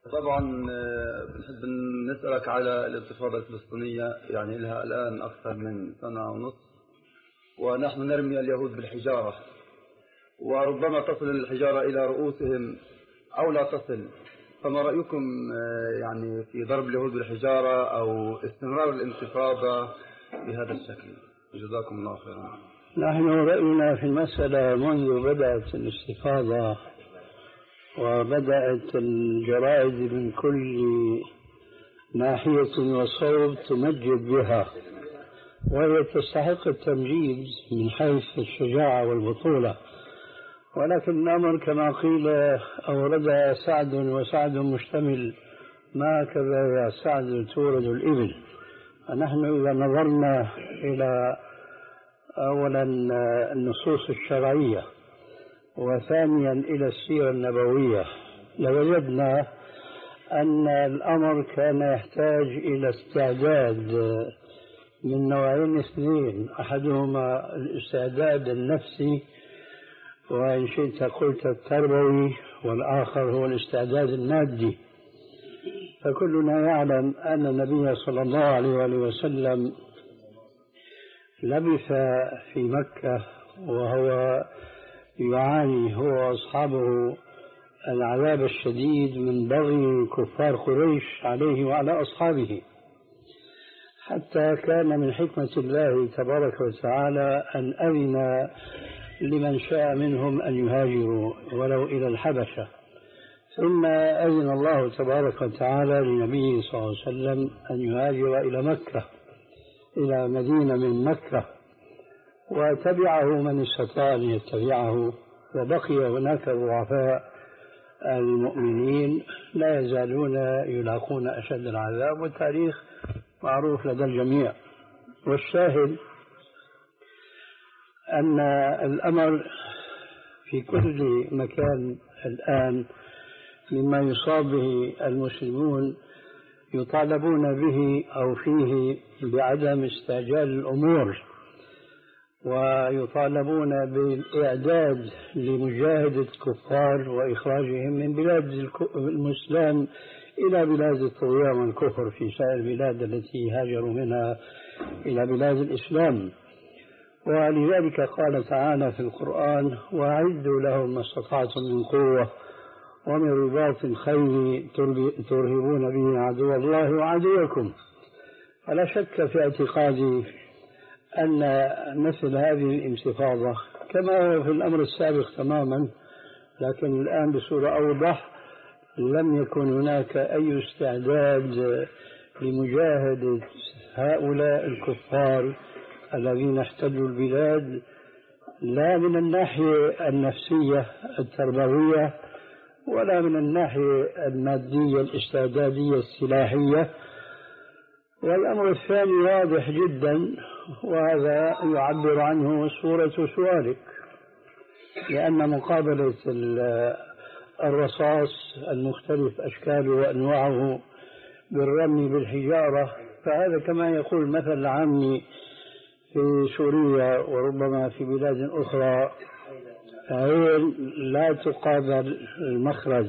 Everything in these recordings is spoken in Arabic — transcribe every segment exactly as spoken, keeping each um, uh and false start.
طبعا بنحب نسألك على الانتفاضة الفلسطينية، يعني لها الآن أكثر من سنة ونصف، ونحن نرمي اليهود بالحجارة، وربما تصل الحجارة إلى رؤوسهم أو لا تصل. فما رأيكم يعني في ضرب اليهود بالحجارة أو استمرار الانتفاضة بهذا الشكل؟ جزاكم الله خيرا. نحن رأينا في المسألة منذ بدأت الاستفاضة وبدأت الجرائد من كل ناحية وصوب تمجد بها، وهي تستحق التمجيد من حيث الشجاعة والبطولة، ولكن الأمر كما قيل أورد سعد وسعد مشتمل، ما كذا يا سعد تورد الإبل. فنحن إذا نظرنا إلى أولا النصوص الشرعية وثانيا إلى السيرة النبوية لوجدنا أن الأمر كان يحتاج إلى استعداد من نوعين اثنين، أحدهما الاستعداد النفسي وإن شئت قلت التربوي، والآخر هو الاستعداد المادي. فكلنا يعلم أن النبي صلى الله عليه وسلم لبث في مكة وهو يعاني هو وأصحابه العذاب الشديد من بغي كفار قريش عليه وعلى أصحابه، حتى كان من حكمة الله تبارك وتعالى أن أذن لمن شاء منهم أن يهاجروا ولو إلى الحبشة، ثم أذن الله تبارك وتعالى لنبيه صلى الله عليه وسلم أن يهاجر إلى مكة، إلى مدينة من مكة، وتبعه من استطاع أن يتبعه، وبقي هناك ضعفاء المؤمنين لا يزالون يلاقون أشد العذاب، والتاريخ معروف لدى الجميع. والشاهد أن الأمر في كل مكان الآن مما يصاب به المسلمون يطالبون به أو فيه بعدم استعجال الأمور، ويطالبون بالإعداد لمجاهدة الكفار وإخراجهم من بلاد الإسلام إلى بلاد الطغيان والكفر في سائر البلاد التي هاجروا منها إلى بلاد الإسلام. ولذلك قال تعالى في القرآن: وأعدوا لهم ما استطعتم من قوة ومن رباط الخيل ترهبون به عدو الله وعدوكم. فلا شك في اعتقادي أن مثل هذه الانتفاضة كما هو في الأمر السابق تماما، لكن الآن بصورة أوضح، لم يكن هناك أي استعداد لمجاهدة هؤلاء الكفار الذين احتلوا البلاد، لا من الناحية النفسية التربوية ولا من الناحية المادية الاستعدادية السلاحية. والأمر الثاني واضح جدا، وهذا يعبر عنه صورة سؤالك، لأن مقابلة الرصاص المختلف أشكاله وأنواعه بالرمي بالحجارة، فهذا كما يقول مثل العامي في سوريا وربما في بلاد أخرى، عين لا تقابل المخرج.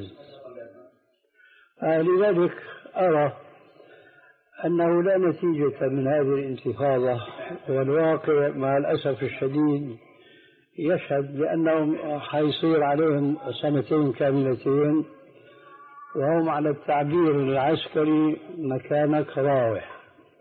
لذلك أرى أنه لا نتيجة من هذه الانتفاضة، والواقع مع الأسف الشديد يشهد بأنهم حيصير عليهم سنتين كاملتين وهم على التعبير العسكري مكانك راوح.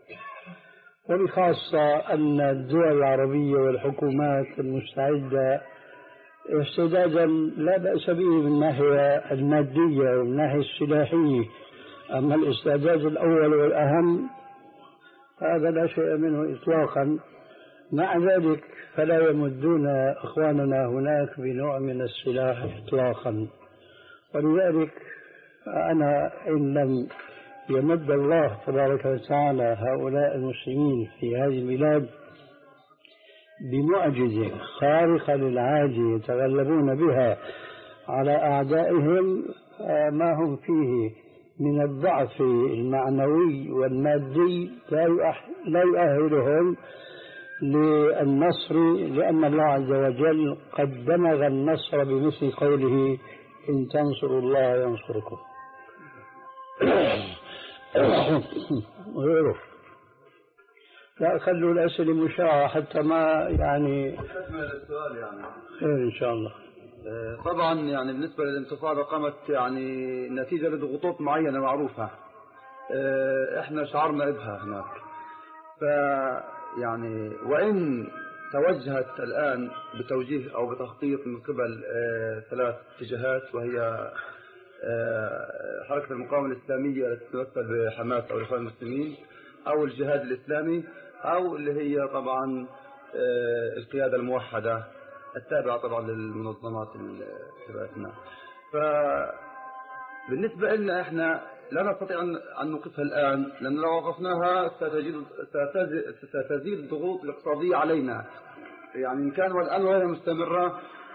وبخاصة أن الدول العربية والحكومات المستعدة استعدادا لا بأس به من الناحية المادية ومن الناحية السلاحية، أما الاستعداد الأول والأهم هذا لا شيء منه إطلاقا. مع ذلك فلا يمدون إخواننا هناك بنوع من السلاح إطلاقا. ولذلك أنا إن لم يمد الله تبارك وتعالى هؤلاء المسلمين في هذه البلاد بمعجزة خارقة للعادة يتغلبون بها على أعدائهم ما هم فيه من الضعف المعنوي والمادي لا يؤهلهم للنصر، لأن الله عز وجل قد دمغ النصر بمثل قوله: إن تنصروا الله ينصركم. غيره. لا خلوا الأسئلة مشاعة حتى ما يعني السؤال يعني خير إن شاء الله. طبعا يعني بالنسبة للانتفاضة قامت يعني نتيجة لضغوطات معينة معروفة، احنا شعرنا بها هناك. ف يعني وإن توجهت الآن بتوجيه أو بتخطيط من قبل ثلاث اتجاهات، وهي حركة المقاومة الإسلامية التي تمثل بحماس أو الإخوان المسلمين، أو الجهاد الإسلامي، أو اللي هي طبعا القيادة الموحدة التابعة طبعا للمنظمات تبعتنا. فبالنسبة لنا احنا لا نستطيع أن نوقفها الآن، لأن لو وقفناها ستزيد ستزيد الضغوط الاقتصادية علينا. يعني إن كان والآن وهي مستمرة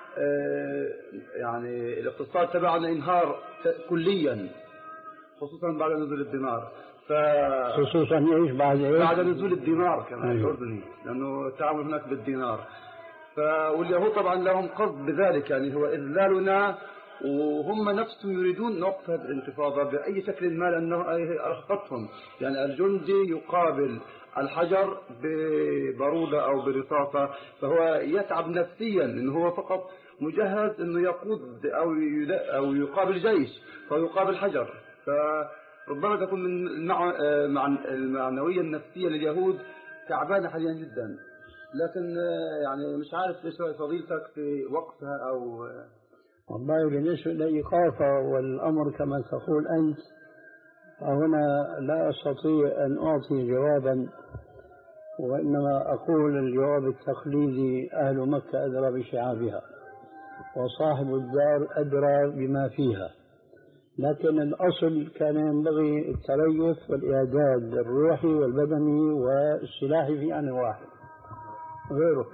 يعني الاقتصاد تبعنا انهار كليا، خصوصا بعد نزول الدينار. ف خصوصا ايش بعد ايش؟ بعد نزول الدينار كمان الأردني، لأنه التعامل هناك بالدينار. ف واليهود طبعا لهم قصد بذلك، يعني هو إذلالنا، وهم نفسهم يريدون نوقف هذه الانتفاضة بأي شكل ما، لأنه أرهقتهم. يعني الجندي يقابل الحجر ببارودة أو برصاصة، فهو يتعب نفسيا، إنه هو فقط مجهز إنه يقود أو أو يقابل جيش، فهو يقابل حجر. فربما تكون من المعنوية النفسية لليهود تعبانة حاليا جدا. لكن يعني مش عارف ايش فضيلتك في وقفها او. والله بالنسبة لإيقافها والأمر كما تقول أنت، فهنا لا أستطيع أن أعطي جوابا، وإنما أقول الجواب التقليدي: أهل مكة أدرى بشعابها، وصاحب الدار أدرى بما فيها. لكن الأصل كان ينبغي التريث والإعداد الروحي والبدني والسلاحي في آن واحد غيره.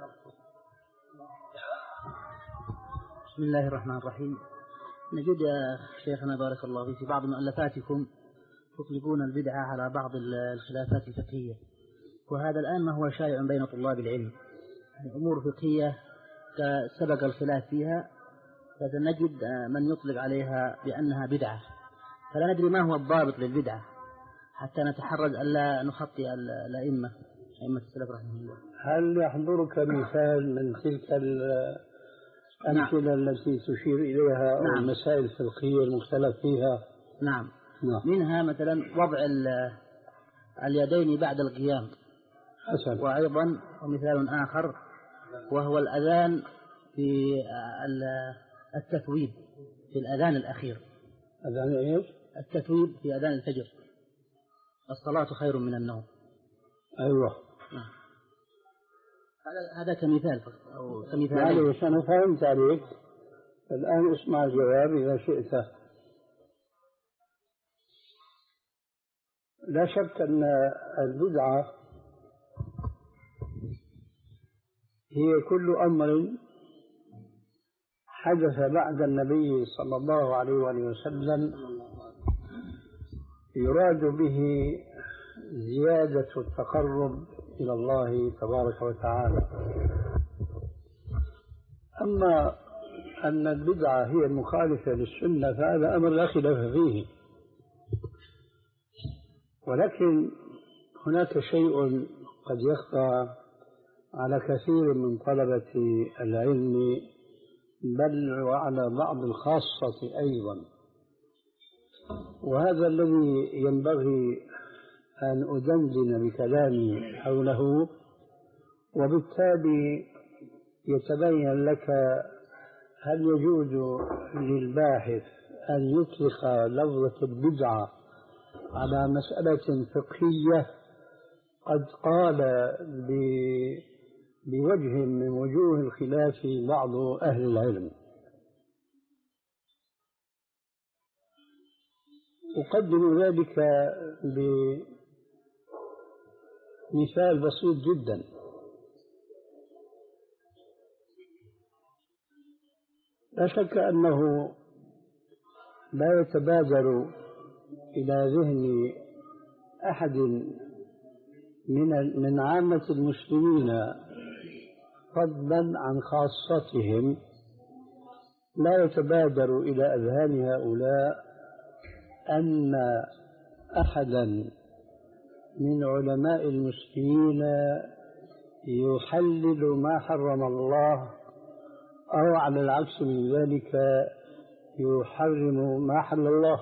بسم الله الرحمن الرحيم. نجد يا شيخنا بارك الله فيك في بعض مؤلفاتكم تطلقون البدعة على بعض الخلافات الفقهية، وهذا الآن ما هو شائع بين طلاب العلم، أمور فقهية سبق الخلاف فيها، فنجد من يطلق عليها بأنها بدعة، فلا ندري ما هو الضابط للبدعة حتى نتحرز ألا نخطئ الأئمة أئمة السلف رحمه الله. هل يحضرك مثال من تلك الأمثلة نعم. التي تشير إليها أو نعم. المسائل الفقهية المختلف فيها؟ نعم. نعم منها مثلا وضع اليدين بعد القيام حسن. وأيضا ومثال آخر وهو الأذان في التثويب في الأذان الأخير. أذان إيش؟ التثويب في أذان الفجر: الصلاة خير من النوم. أيوة. نعم. هذا هذا كمثال أو كمثال. يعني أنا فهمت عليك، الآن اسمع الجواب إذا شئت. لا شك أن البدعة هي كل أمر حدث بعد النبي صلى الله عليه وسلم يراد به زيادة التقرب إلى الله تبارك وتعالى. أما أن البدعة هي المخالفة للسنة فهذا أمر لا خلاف فيه، ولكن هناك شيء قد يخفى على كثير من طلبة العلم، بل وعلى بعض الخاصة أيضا، وهذا الذي ينبغي أن أدندن بكلامي حوله، وبالتالي يتبين لك هل يجوز للباحث أن يطلق لفظة البدعة على مسألة فقهية قد قال بوجه من وجوه الخلاف بعض أهل العلم. أقدم ذلك بمثال بسيط جدا. لا شك أنه لا يتبادر إلى ذهن أحد من من عامة المسلمين فضلا عن خاصتهم، لا يتبادر إلى أذهان هؤلاء أن أحدا من علماء المسلمين يحلل ما حرم الله أو على العكس من ذلك يحرم ما حل الله.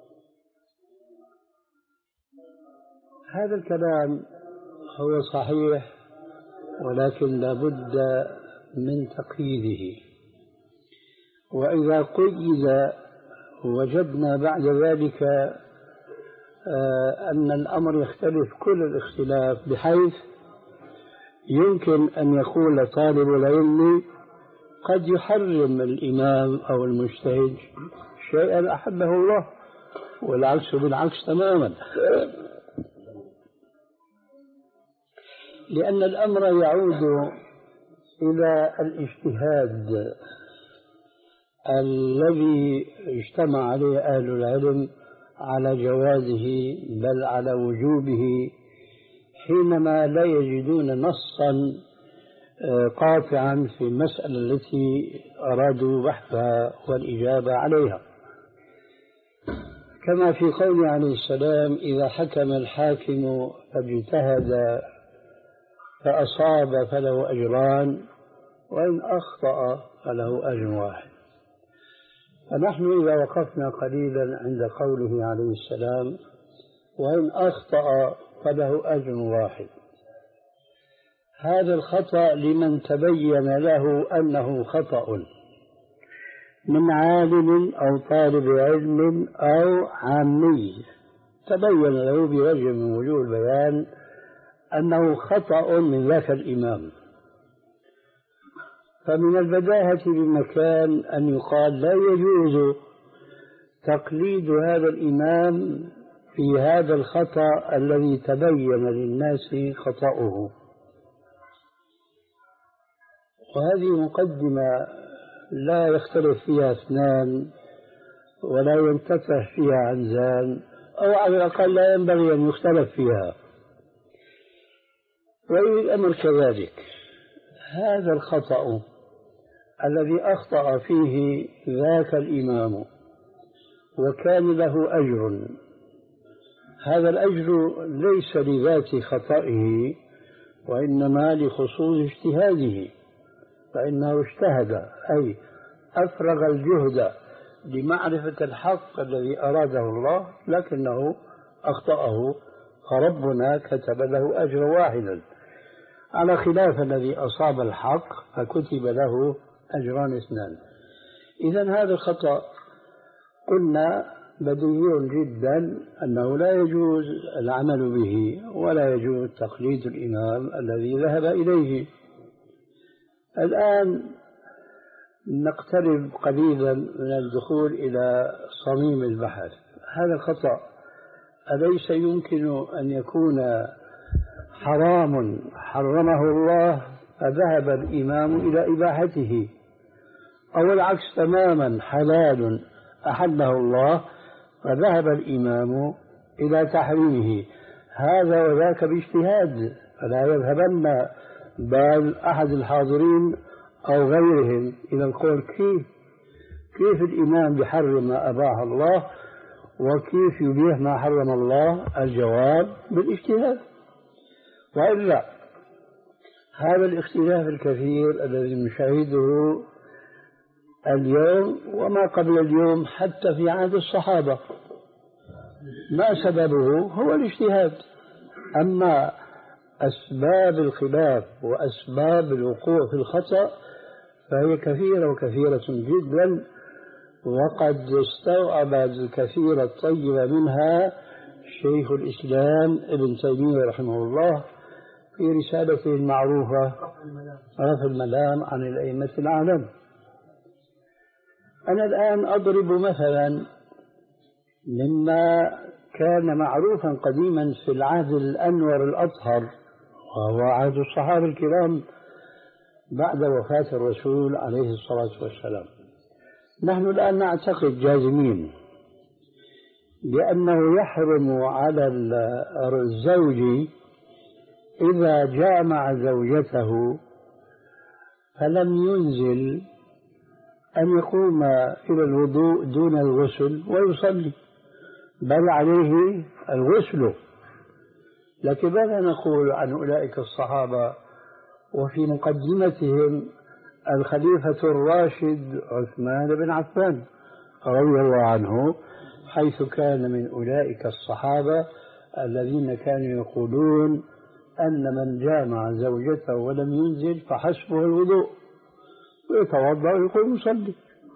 هذا الكلام هو صحيح، ولكن لابد من تقييده، وإذا قيد وجدنا بعد ذلك أن الأمر يختلف كل الاختلاف، بحيث يمكن أن يقول طالب العلم قد يحرم الإمام أو المجتهد شيئا أحبه الله، والعكس بالعكس تماما، لأن الأمر يعود إلى الاجتهاد الذي اجتمع عليه أهل العلم على جوازه بل على وجوبه، حينما لا يجدون نصا قاطعا في المسألة التي أرادوا بحثها والإجابة عليها. كما في قوله عليه السلام: إذا حكم الحاكم فاجتهد فأصاب فله أجران وإن أخطأ فله أجر واحد. فنحن إذا وقفنا قليلا عند قوله عليه السلام: وإن أخطأ فله أجر واحد، هذا الخطأ لمن تبين له أنه خطأ من عالم أو طالب علم أو عامي، تبين له بوجه من وجوه البيان أنه خطأ من ذاك الإمام، فمن البداهة بمكان أن يقال لا يجوز تقليد هذا الإمام في هذا الخطأ الذي تبين للناس خطأه. وهذه مقدمة لا يختلف فيها اثنان ولا ينتفع فيها عنزان، أو على الأقل لا ينبغي أن يختلف فيها. وإن الأمر كذلك، هذا الخطأ الذي أخطأ فيه ذاك الإمام وكان له أجر، هذا الأجر ليس لذات خطئه وإنما لخصوص اجتهاده، فإنه اجتهد أي أفرغ الجهد لمعرفة الحق الذي أراده الله، لكنه أخطأه، فربنا كتب له أجر واحدا، على خلاف الذي أصاب الحق فكتب له أجران اثنان. إذن هذا الخطأ قلنا بديهي جدا أنه لا يجوز العمل به ولا يجوز تقليد الإمام الذي ذهب إليه. الآن نقترب قليلا من الدخول إلى صميم البحث. هذا الخطأ أليس يمكن أن يكون حرام حرمه الله فذهب الإمام إلى إباحته، أو العكس تماما حلال أحله الله فذهب الإمام إلى تحريمه؟ هذا وذاك باجتهاد، فلا يذهبن بال أحد الحاضرين أو غيرهم إلى القول كيف كيف الإمام بحرم ما أباح الله وكيف يبيح ما حرم الله. الجواب بالاجتهاد. وإلا هذا الاختلاف الكثير الذي نشاهده اليوم وما قبل اليوم حتى في عهد الصحابة، ما سببه؟ هو الاجتهاد. أما أسباب الخلاف وأسباب الوقوع في الخطأ فهي كثيرة وكثيرة جدا، وقد استوعب الكثير الطيب منها شيخ الإسلام ابن تيمية رحمه الله في رسالته المعروفة رفع الملام عن الأئمة الأعلام. أنا الآن أضرب مثلا مما كان معروفا قديما في العهد الأنور الأطهر، وهو عهد الصحابة الكرام بعد وفاة الرسول عليه الصلاة والسلام. نحن الآن نعتقد جازمين بأنه يحرم على الزوج إذا جامع زوجته فلم ينزل أن يقوم إلى الوضوء دون الغسل ويصلي، بل عليه الغسل. لكن ماذا نقول عن أولئك الصحابة وفي مقدمتهم الخليفة الراشد عثمان بن عفان رضي الله عنه، حيث كان من أولئك الصحابة الذين كانوا يقولون أن من جامع زوجته ولم ينزل فحسبه الوضوء ويتوضأ ويقوم يصلي.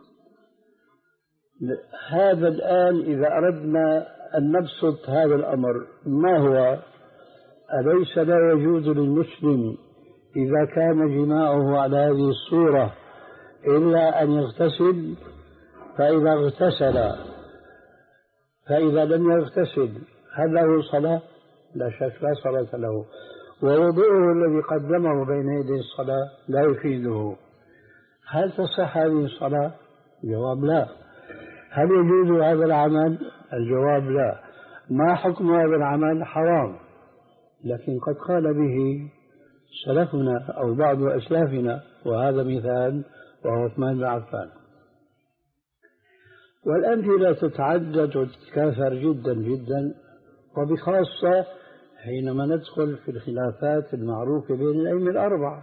هذا الآن إذا أردنا أن نبسط هذا الأمر ما هو؟ أليس لا يجوز للمسلم إذا كان جماعه على هذه الصورة إلا أن يغتسل؟ فإذا اغتسل فإذا لم يغتسل هل له صلاة؟ لا شك لا صلاة له، ووضوءه الذي قدمه بين يدي الصلاة لا يفيده. هل تصح هذه الصلاة؟ الجواب لا. هل يجوز هذا العمل؟ الجواب لا. ما حكم هذا العمل؟ حرام، لكن قد قال به سلفنا أو بعض أسلافنا، وهذا مثال وهو عثمان بن عفان. والأمثلة تتعدد وتتكاثر جدا جدا، وبخاصة حينما ندخل في الخلافات المعروفة بين الأئمة الأربعة.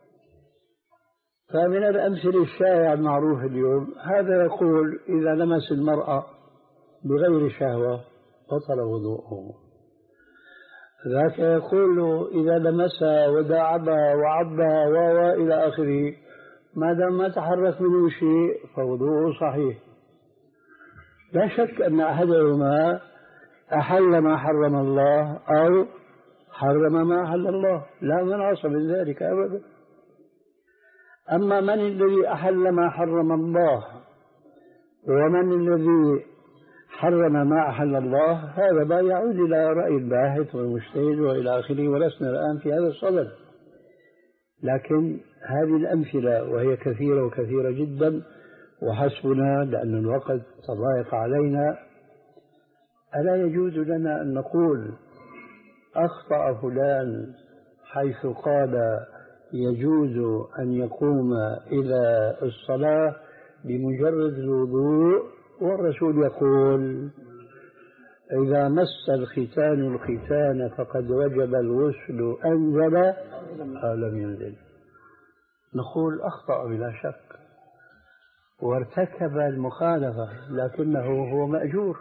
فمن الأمثلة الشائعة المعروفة اليوم هذا يقول إذا لمس المرأة بغير شهوة بطل وضوءه، ذاك يقول إذا لمسها وداعبها وعضها وإلى آخره ما دام ما تحرك منه شيء فوضوءه صحيح. لا شك أن أحدهما أحل ما حرم الله أو حرم ما أحل الله، لا مناص من ذلك أبدا. أما من الذي أحل ما حرم الله ومن الذي حرم ما أحل الله، هذا ما يعود إلى رأي الباحث والمجتهد وإلى آخره، ولسنا الآن في هذا الصدد. لكن هذه الأمثلة وهي كثيرة وكثيرة جدا وحسبنا لأن الوقت تضايق علينا. ألا يجوز لنا أن نقول أخطأ فلان حيث قال يجوز أن يقوم إلى الصلاة بمجرد الوضوء، والرسول يقول إذا مس الختان الختان فقد وجب الغسل أنزل أو لم ينزل؟ نقول أخطأ بلا شك وارتكب المخالفة، لكنه هو مأجور.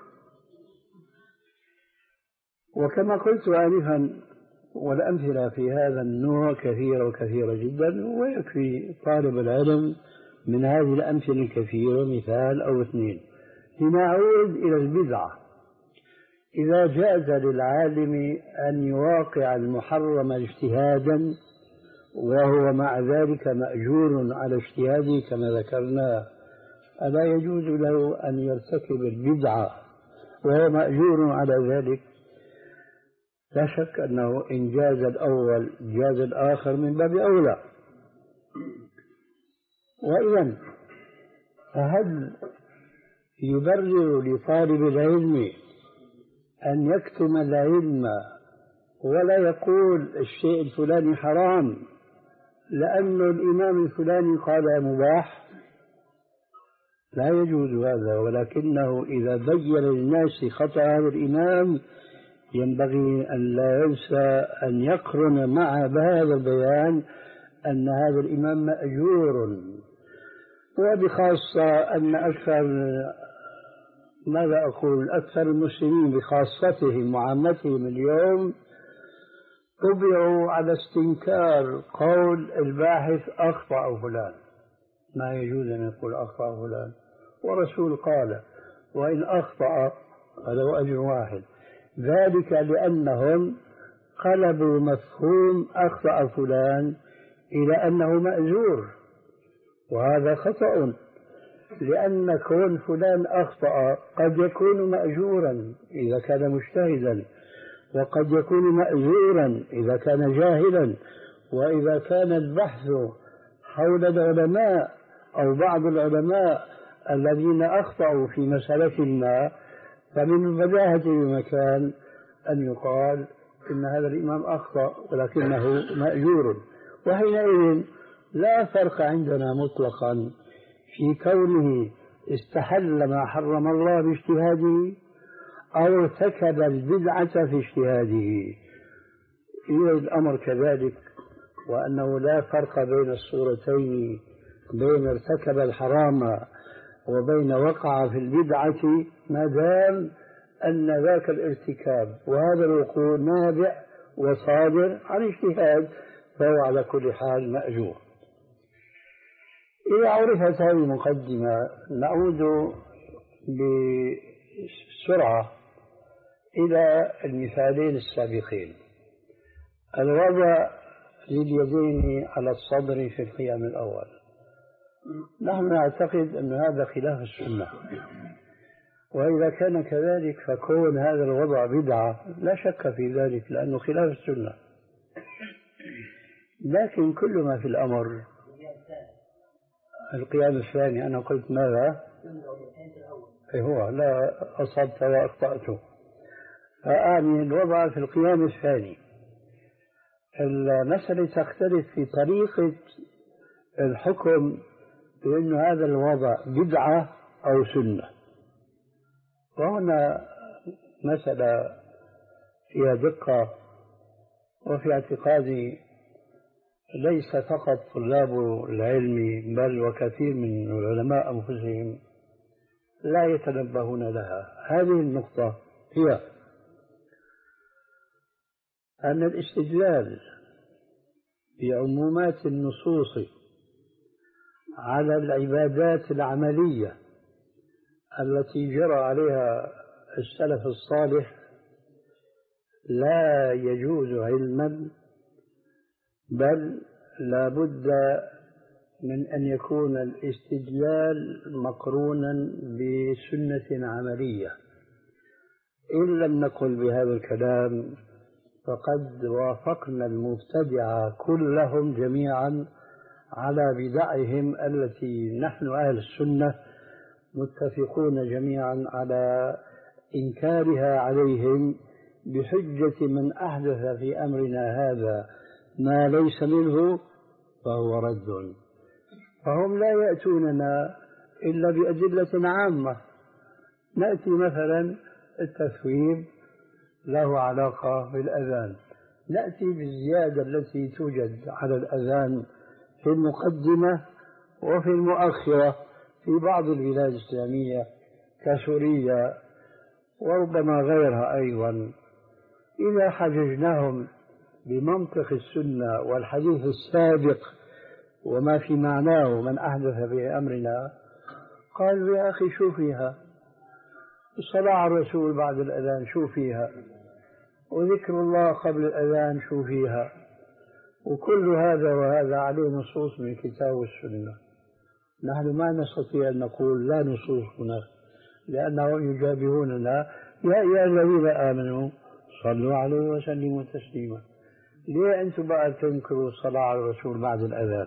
وكما قلت آنفا والأمثلة في هذا النوع كثيرة وكثيرة جدا، ويكفي طالب العلم من هذه الأمثلة الكثيرة مثال أو اثنين. لنعود إلى البدعة. إذا جاز للعالم أن يواقع المحرم اجتهادا وهو مع ذلك مأجور على اجتهاده كما ذكرنا، ألا يجوز له أن يرتكب البدعة وهو مأجور على ذلك؟ لا شك أنه إن جاز الأول جاز الآخر من باب أولى. وإذن فهل يبرر لطالب العلم أن يكتم العلم ولا يقول الشيء الفلاني حرام لأن الإمام الفلاني قال مباح؟ لا يجوز هذا. ولكنه إذا بين للناس خطأ هذا الإمام ينبغي أن لا ينسى أن يقرن مع هذا البيان أن هذا الإمام مأجور. وبخاصة أن أكثر ماذا أقول أكثر المسلمين بخاصتهم وعامتهم اليوم طبعوا على استنكار قول الباحث أخطأ فلان. ما يجوز أن يقول أخطأ فلان، ورسول قال وإن أخطأ فله أجر واحد. ذلك لأنهم قلبوا مفهوم أخطأ فلان إلى أنه مأجور، وهذا خطأ، لأن كون فلان أخطأ قد يكون مأجورا إذا كان مجتهدا، وقد يكون مأجورا إذا كان جاهلا. وإذا كان البحث حول العلماء أو بعض العلماء الذين أخطأوا في مسألة ما، فمن البداهة بمكان أن يقال إن هذا الإمام أخطأ ولكنه مأجور. وحينئذ لا فرق عندنا مطلقا في كونه استحل ما حرم الله باجتهاده أو ارتكب البدعة في اجتهاده. إذا الأمر كذلك، وأنه لا فرق بين الصورتين، بين ارتكب الحرام وبين وقع في البدعة، ما دام أن ذاك الارتكاب وهذا الوقوع نابع وصادر عن اجتهاد، فهو على كل حال مأجور. إذا عرفت هذه المقدمة نعود بسرعة إلى المثالين السابقين. الوضع لليدين على الصدر في القيام الأول، نحن نعتقد أن هذا خلاف السنة، وإذا كان كذلك فكون هذا الوضع بدعة لا شك في ذلك، لأنه خلاف السنة. لكن كل ما في الأمر القيام الثاني. أنا قلت ماذا؟ أي هو لا أصبت وأخطأت، فأعني الوضع في القيام الثاني. المسألة تختلف في طريقة الحكم بأن هذا الوضع بدعة أو سنة، وهنا مسألة فيها دقة، وفي اعتقادي ليس فقط طلاب العلم بل وكثير من العلماء أنفسهم لا يتنبهون لها. هذه النقطة هي أن الاستدلال بعمومات النصوص على العبادات العملية التي جرى عليها السلف الصالح لا يجوز علما، بل لا بد من أن يكون الاستدلال مقرونا بسنة عملية. إن لم نقل بهذا الكلام فقد وافقنا المبتدعة كلهم جميعا على بدعهم التي نحن أهل السنة متفقون جميعا على إنكارها عليهم بحجة من أحدث في أمرنا هذا ما ليس منه فهو رد. فهم لا يأتوننا إلا بأدلة عامة. نأتي مثلا التثويب له علاقة بالأذان، نأتي بالزيادة التي توجد على الأذان في المقدمة وفي المؤخرة في بعض البلاد الإسلامية كسوريا وربما غيرها أيضا. إذا حججناهم بمنطق السنة والحديث السابق وما في معناه من أحدث في أمرنا، قالوا يا أخي شو فيها الصلاة على الرسول بعد الأذان، شو فيها وذكر الله قبل الأذان، شو فيها، وكل هذا وهذا عليه نصوص من الكتاب والسنة. نحن ما نستطيع أن نقول لا نصوص هناك، لأنهم يجابهوننا يا أيها الذين آمنوا صلوا عليه وسلموا تسليما. ليه أنتم بقى تنكروا الصلاة على الرسول بعد الأذان؟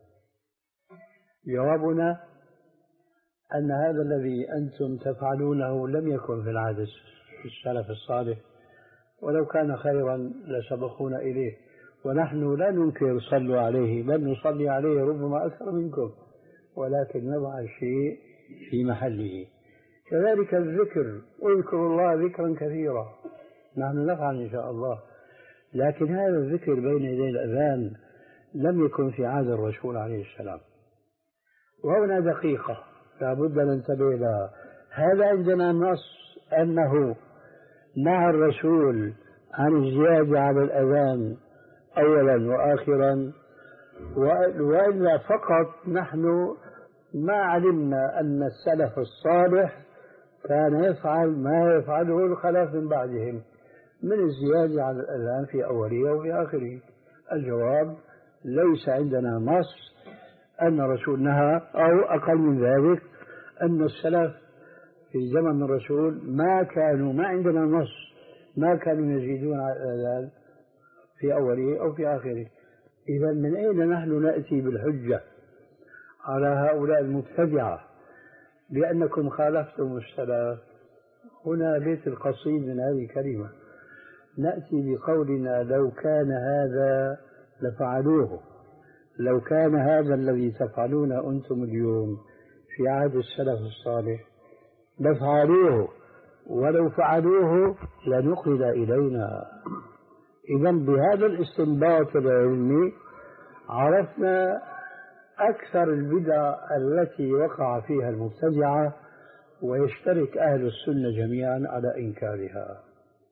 جوابنا أن هذا الذي أنتم تفعلونه لم يكن في العهد السلف الصالح، ولو كان خيرا لسبقونا إليه، ونحن لا ننكر صلوا عليه بل نصلي عليه ربما أكثر منكم، ولكن نضع الشيء في محله. كذلك الذكر، اذكروا الله ذكرا كثيرا، نحن نفعل إن شاء الله، لكن هذا الذكر بين يدي الأذان لم يكن في عهد الرسول عليه السلام. وهنا دقيقة لا بد أن ننتبه لها. هذا عندنا نص أنه نهى الرسول عن الزيادة على الأذان أولا وآخرا، وإلا فقط نحن ما علمنا أن السلف الصالح كان يفعل ما يفعله الخلف من بعدهم من الزيادة على الأذان في أوله وفي آخره. الجواب ليس عندنا نص أن الرسول نهى، أو أقل من ذلك أن السلف في زمن الرسول ما كانوا، ما عندنا نص، ما كانوا يزيدون على الأذان في أوله أو في آخره. إذا من أين نحن نأتي بالحجة على هؤلاء المبتدعة بأنكم خالفتم السلف؟ هنا بيت القصيد من هذه الكلمة، نأتي بقولنا لو كان هذا لفعلوه، لو كان هذا الذي تفعلونه أنتم اليوم في عهد السلف الصالح لفعلوه ولو فعلوه لنقل إلينا. إذا بهذا الاستنباط العلمي عرفنا أكثر البدع التي وقع فيها المبتدعة، ويشترك أهل السنة جميعا على إنكارها.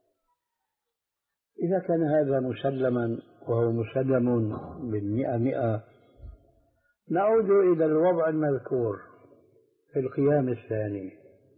إذا كان هذا مسلما، وهو مسلم بالمئة مئة، نعود إلى الوضع المذكور في القيام الثاني.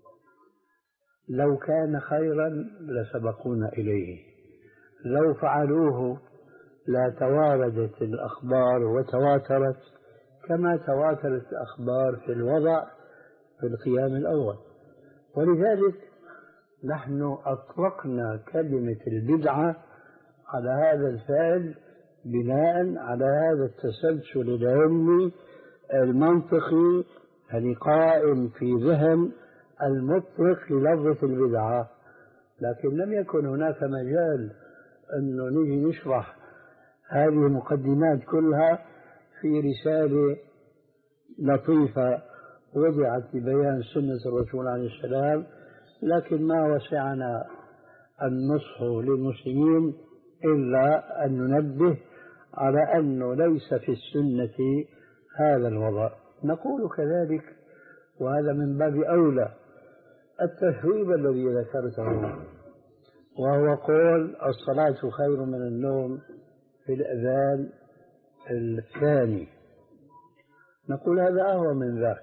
لو كان خيرا لسبقونا إليه، لو فعلوه لا تواردت الأخبار وتواترت كما تواترت الأخبار في الوضع في القيام الأول. ولذلك نحن أطلقنا كلمة البدعة على هذا الفعل بناء على هذا التسلسل العلمي المنطقي القائم في ذهن المطلق للفظة البدعة. لكن لم يكن هناك مجال أنه نجي نشرح هذه المقدمات كلها في رسالة لطيفة وضعت لبيان سنة الرسول عليه السلام، لكن ما وسعنا النصح للمسلمين إلا أن ننبه على أنه ليس في السنة هذا الوضع. نقول كذلك، وهذا من باب أولى، التثويب الذي ذكرته وهو قول الصلاة خير من النوم في الأذان الثاني، نقول هذا أهوى من ذاك،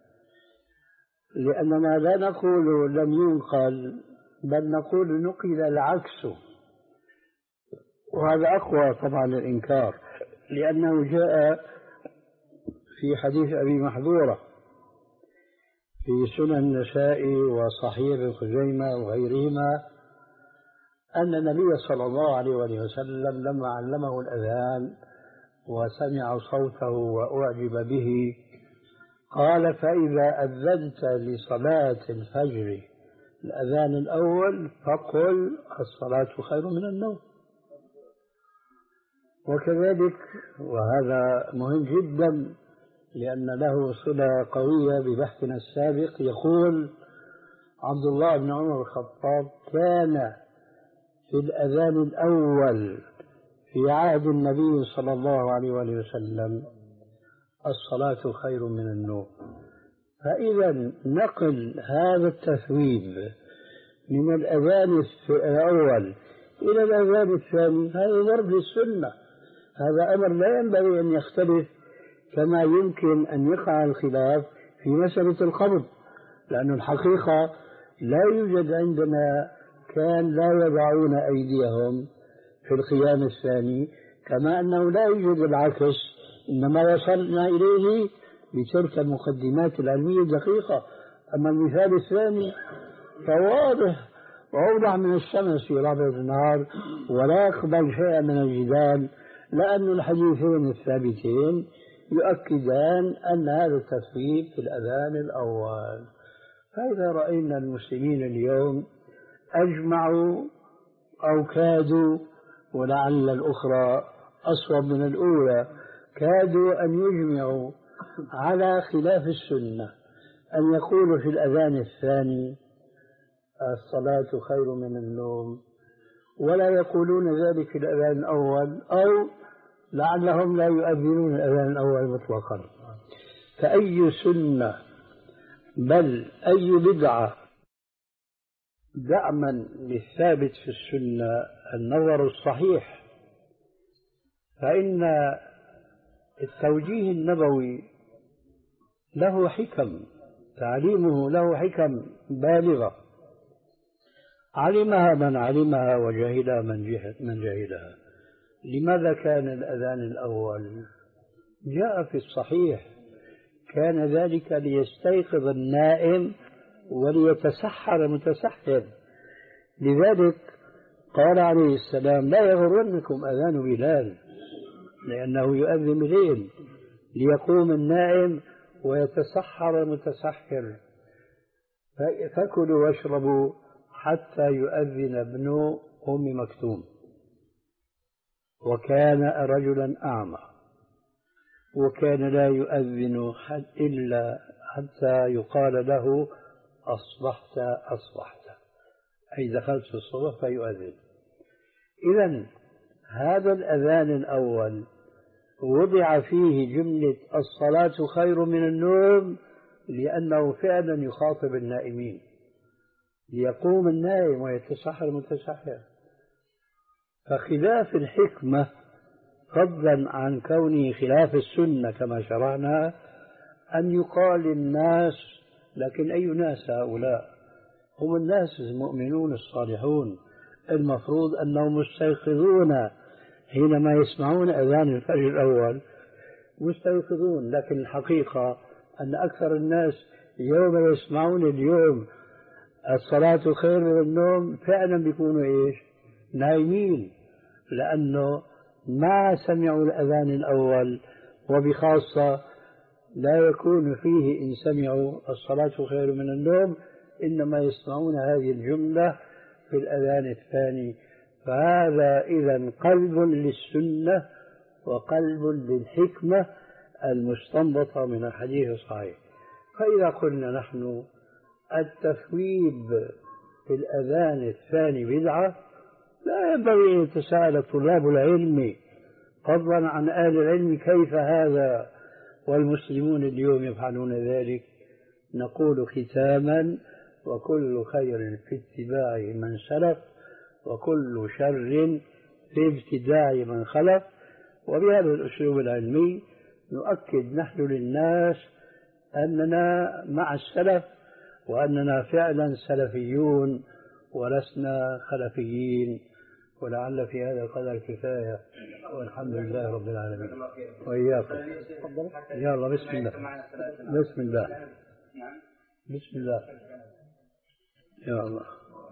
لأننا لا نقول لم ينقل، بل نقول نقل العكس، وهذا أقوى طبعا الإنكار، لأنه جاء في حديث أبي محذورة في سنن النسائي وصحيح ابن خزيمة وغيرهما أن النبي صلى الله عليه وسلم لما علمه الأذان وسمع صوته وأعجب به قال: فإذا أذنت لصلاة الفجر الأذان الأول فقل الصلاة خير من النوم. وكذلك، وهذا مهم جدا لأن له صلة قوية ببحثنا السابق، يقول عبد الله بن عمر الخطاب: كان في الأذان الأول في عهد النبي صلى الله عليه وسلم الصلاة خير من النوم. فإذا نقل هذا التثويب من الأذان الأول إلى الأذان الثاني هذا ضرب للسنة، هذا أمر لا ينبغي أن يختلف، كما يمكن أن يقع الخلاف في مسألة القبض، لأن الحقيقة لا يوجد عندنا كان لا يضعون أيديهم في القيام الثاني، كما أنه لا يوجد العكس، إنما وصلنا إليه بتلك المقدمات العلمية الدقيقة. أما المثال الثاني فواضح وأوضح من الشمس في رابع النهار، ولا يقبل شيئا من الجدال، لأن الحديثين الثابتين يؤكدان أن هذا التثويب في الأذان الأول. فإذا رأينا المسلمين اليوم أجمعوا أو كادوا، ولعل الأخرى أصوب من الأولى، كادوا أن يجمعوا على خلاف السنة، أن يقولوا في الأذان الثاني الصلاة خير من النوم، ولا يقولون ذلك في الأذان الأول، أو لعلهم لا يؤذنون الأذان الأول مطلقا. فأي سنة بل أي بدعة دعما للثابت في السنة النظر الصحيح، فإن التوجيه النبوي له حكم، تعليمه له حكم بالغة علمها من علمها وجهلها من من جهلها. لماذا كان الأذان الأول؟ جاء في الصحيح كان ذلك ليستيقظ النائم وليتسحر المتسحر. لذلك قال عليه السلام: لا يغرنكم أذان بلال، لأنه يؤذن الليل ليقوم النائم ويتسحر المتسحر. فكلوا واشربوا حتى يؤذن ابن أم مكتوم، وكان رجلا أعمى، وكان لا يؤذن إلا حتى يقال له أصبحت أصبحت، أي دخلت في الصبح فيؤذن. إذن هذا الأذان الأول وضع فيه جملة الصلاة خير من النوم لأنه فعلا يخاطب النائمين، ليقوم النائم ويتسحر المتسحر. فخلاف الحكمة فضلا عن كونه خلاف السنة كما شرعنا أن يقال للناس، لكن أي ناس هؤلاء؟ هم الناس المؤمنون الصالحون المفروض أنهم مستيقظون حينما يسمعون أذان الفجر الأول، مستيقظون. لكن الحقيقة أن أكثر الناس يوم يسمعون اليوم الصلاة خير من النوم فعلا بيكونوا إيش؟ نايمين، لأنه ما سمعوا الأذان الأول، وبخاصة لا يكون فيه إن سمعوا الصلاة خير من النوم إنما يسمعون هذه الجملة في الأذان الثاني. فهذا إذن قلب للسنة وقلب للحكمة المستنبطة من الحديث الصحيح. فإذا قلنا نحن التثويب في الأذان الثاني بدعة، لا ينبغي أن يتساءل طلاب العلم فضلا عن أهل العلم كيف هذا والمسلمون اليوم يفعلون ذلك. نقول ختاما: وكل خير في اتباع من سلف، وكل شر في ابتداع من خلف. وبهذا الأسلوب العلمي نؤكد نحن للناس أننا مع السلف، وأننا فعلا سلفيون ولسنا خلفيين. ولعل في هذا القدر كفاية، والحمد لله رب العالمين. وإياكم. يلا بسم الله. بسم الله. بسم الله. يا الله.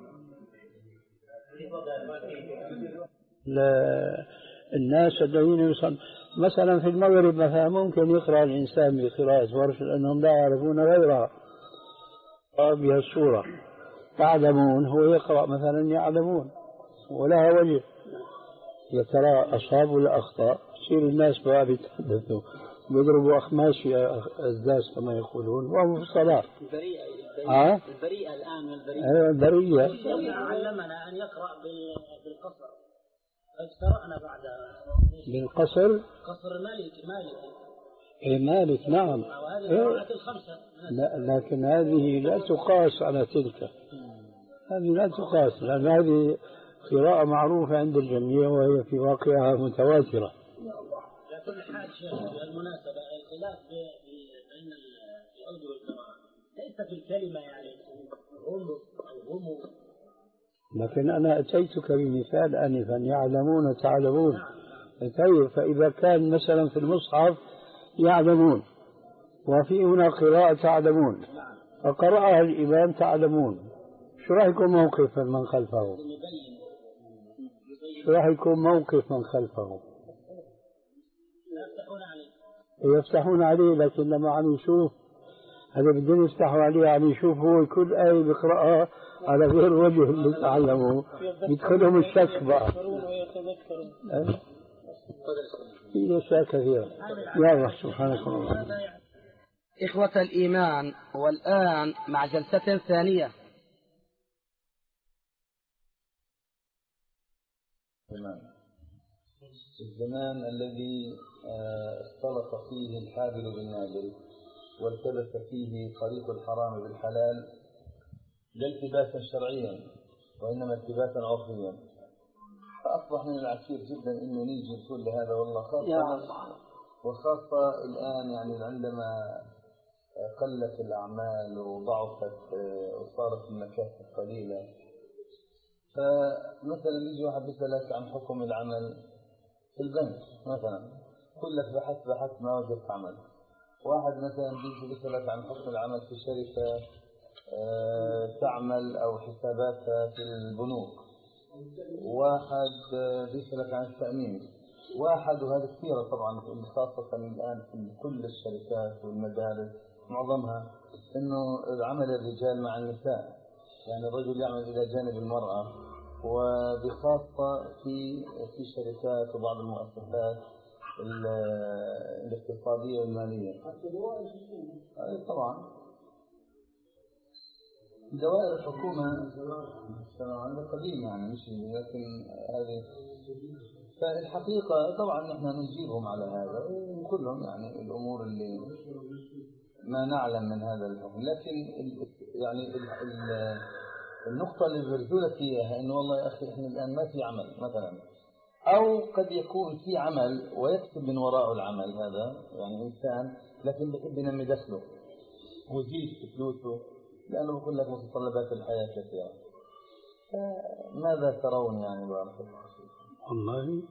لا الناس الذين يصلون مثلا في المغرب مثلا ممكن يقرأ الإنسان بقراءة ورش لأنهم لا يعرفون غيرها بها الصورة. تعلمون هو يقرأ مثلا يعلمون ولها وجه، يترى أصاب الأخطاء يصير الناس بقى بيتحدثوا بيضربوا أخماس في الداس كما يقولون وهم في الصلاة. البريئة ها؟ البريئة الآن والبريئة. أيوة البريئة. علمنا أن يقرأ بالقصر، فاجترأنا بعد بالقصر. قصر مالك مالك إيه مالك نعم. وهذه إيه؟ القراءة الخمسة. لا لكن هذه لا تقاس على تلك، هذه لا تقاس، لأن هذه قراءة معروفة عند الجميع وهي في واقعها متواترة. على كل حال شيخ بالمناسبة الخلاف بين الأوجه والقراءة ليس في الكلمة يعني هم أو هم، لكن أنا أتيتك بمثال آنفا يعلمون تعلمون. طيب فإذا كان مثلا في المصحف يعلمون وفي هنا قراءة تعلمون فقرأها الإمام تعلمون، شو راح يكون موقف من خلفه؟ شو راح يكون موقف من خلفه؟ يفتحون عليه، لكن لما عم يشوف هذا بدهم يفتحوا عليه عم يشوف هو كل آية بيقرأها على غير وجه اللي تعلموه يدخلهم الشك بقى. في أشياء كثيرة. يا الله سبحانك اللهم. إخوة الإيمان، والآن مع جلسة ثانية. الزمان الذي اختلط فيه الحابل بالنادل والتبس فيه طريق الحرام بالحلال لا التباسا شرعيا وإنما التباسا عرفيا، فأصبح من العسير جدا إنه نيجي نقول لهذا والله خاصة، وخاصة الآن يعني عندما قلت الأعمال وضعفت وصارت المكاسب قليلة. فمثلا يجي واحد بيسألك عن حكم العمل في البنك مثلا، يقول لك بحث بحث ما وجدت عمل. واحد مثلا بيجي بيسألك عن حكم العمل في شركة أه تعمل أو حساباتها في البنوك. واحد بيسألك عن التأمين. واحد، وهذا كثيرة طبعا خاصة الآن في كل الشركات والمدارس معظمها، إنه عمل الرجال مع النساء، يعني الرجل يعمل إلى جانب المرأة، وبخاصة في في شركات وبعض المؤسسات الاقتصادية والمالية. طبعا دوائر الحكومة هذا قديم يعني مش لكن هذه فالحقيقة طبعا نحن نجيبهم على هذا وكلهم يعني الأمور اللي ما نعلم من هذا الحكم، لكن يعني النقطة اللي برزولك فيها إنه والله يا أخي إحنا الآن ما في عمل مثلا، أو قد يكون في عمل ويكسب من وراءه العمل هذا يعني إنسان لكن بحب ينمي دخله ويزيد فلوسه لأنه بقول لك متطلبات الحياة كثيرة. ماذا ترون يعني بارك الله فيكم؟ والله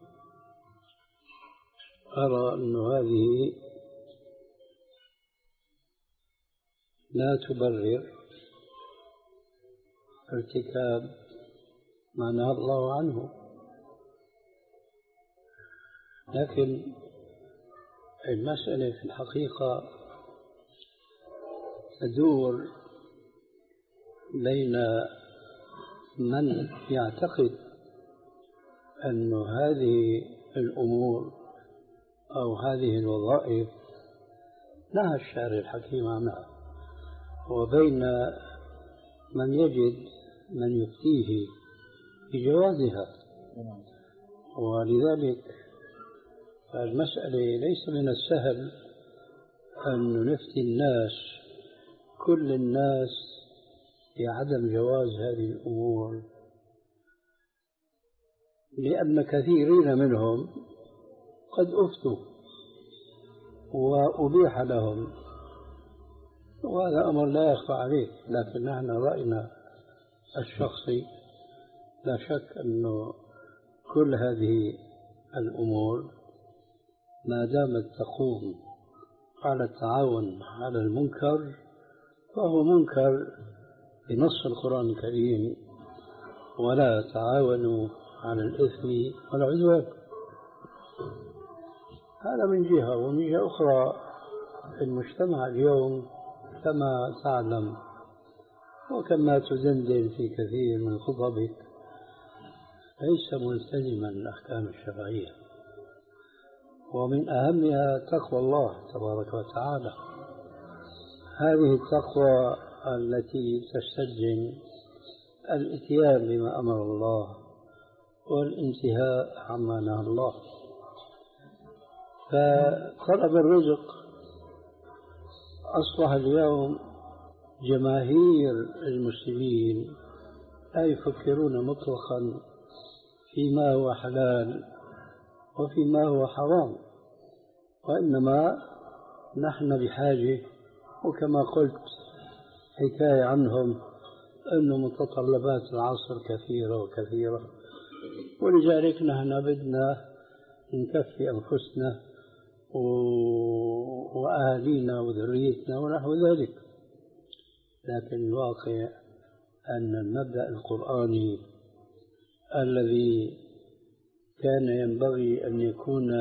أرى أن هذه لا تبرر ارتكاب ما نهى الله عنه، لكن المسألة في الحقيقة تدور بين من يعتقد أن هذه الأمور أو هذه الوظائف نهى الشارع الحكيم عنها، وبين من يجد من يفتيه بجوازها. ولذلك المسألة ليس من السهل أن نفتي الناس كل الناس بعدم جواز هذه الأمور، لأن كثيرين منهم قد أفتوا وأبيح لهم، وهذا أمر لا يخفى عليه. لكن نحن رأينا الشخصي لا شك أنه كل هذه الأمور ما دامت تقوم على التعاون على المنكر فهو منكر بنص القرآن الكريم: ولا تعاونوا على الإثم والعدوان. هذا من جهة، ومن جهة أخرى المجتمع اليوم كما تعلم وكما تدندن في كثير من خطبك ليس ملتزما الأحكام الشرعية، ومن أهمها تقوى الله تبارك وتعالى. هذه التقوى التي تستلزم الاتيان بما أمر الله والانتهاء عما نهى الله. فطلب الرزق أصبح اليوم جماهير المسلمين لا يفكرون مطلقا فيما هو حلال وفيما هو حرام، وإنما نحن بحاجة، وكما قلت حكاية عنهم أن متطلبات العصر كثيرة وكثيرة، ولذلك نحن بدنا نكفي أنفسنا وأهالينا وذريتنا ونحو ذلك. لكن الواقع أن المبدأ القرآني الذي كان ينبغي أن يكون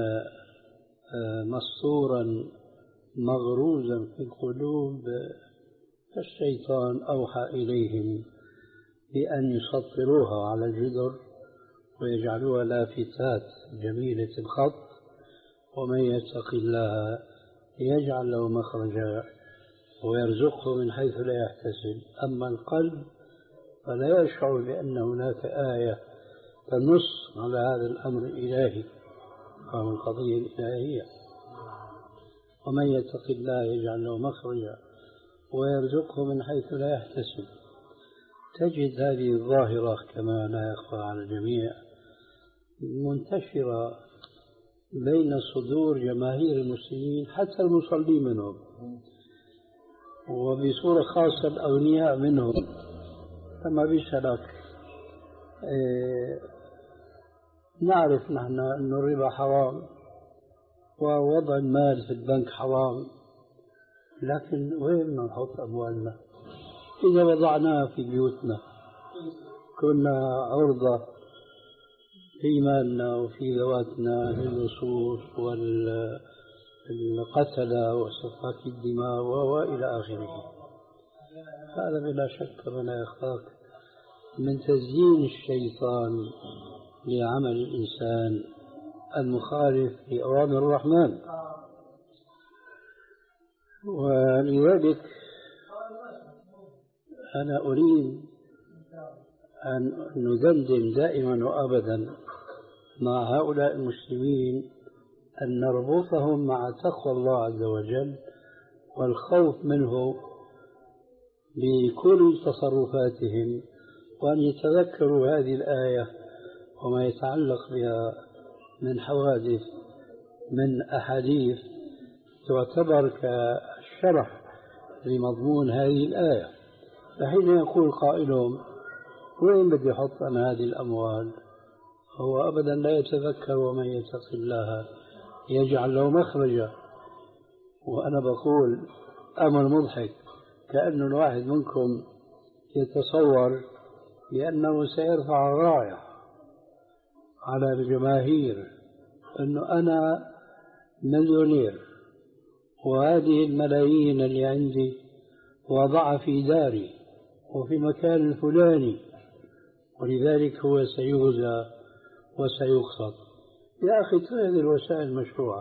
مسطورا مغروزا في القلوب، فالشيطان أوحى إليهم بأن يسطروها على الجدر ويجعلوها لافتات جميلة الخط: ومن يتق الله يجعل له مخرجا ويرزقه من حيث لا يحتسب. أما القلب فلا يشعر بأن هناك آية تنص على هذا الأمر الإلهي أو القضية الإلهية. ومن يتق الله يجعل له مخرجا ويرزقه من حيث لا يحتسب. تجد هذه الظاهرة كما لا يخفى على الجميع منتشرة بين صدور جماهير المسلمين حتى المصلين منهم، وبصورة خاصة الأغنياء منهم. كما بيسألك إيه نعرف نحن أن الربا حرام ووضع المال في البنك حرام، لكن وين نحط أموالنا؟ إذا وضعناها في بيوتنا كنا عرضة في مالنا وفي ذواتنا للصوص والقتلة وسفاك الدماء وإلى آخره. هذا بلا شك ولا يخفاك من تزيين الشيطان لعمل الإنسان المخالف لأوامر الرحمن. ولذلك أنا أريد أن ندندن دائما وأبدا مع هؤلاء المسلمين أن نربطهم مع تقوى الله عز وجل والخوف منه بكل تصرفاتهم، وأن يتذكروا هذه الآية وما يتعلق بها من حوادث من أحاديث تعتبر كشرح لمضمون هذه الآية. فحين يقول قائلهم وين بدي أحط أنا هذه الأموال، هو أبدا لا يتذكر ومن يتق الله يجعل له مخرجا. وأنا بقول أمر مضحك، كأن الواحد منكم يتصور بأنه سيرفع راية على الجماهير أنه أنا مليونير وهذه الملايين اللي عندي وضعها في داري وفي المكان الفلاني، ولذلك هو سيغزى وسيقصد. يا أخي هذه الوسائل مشروعة،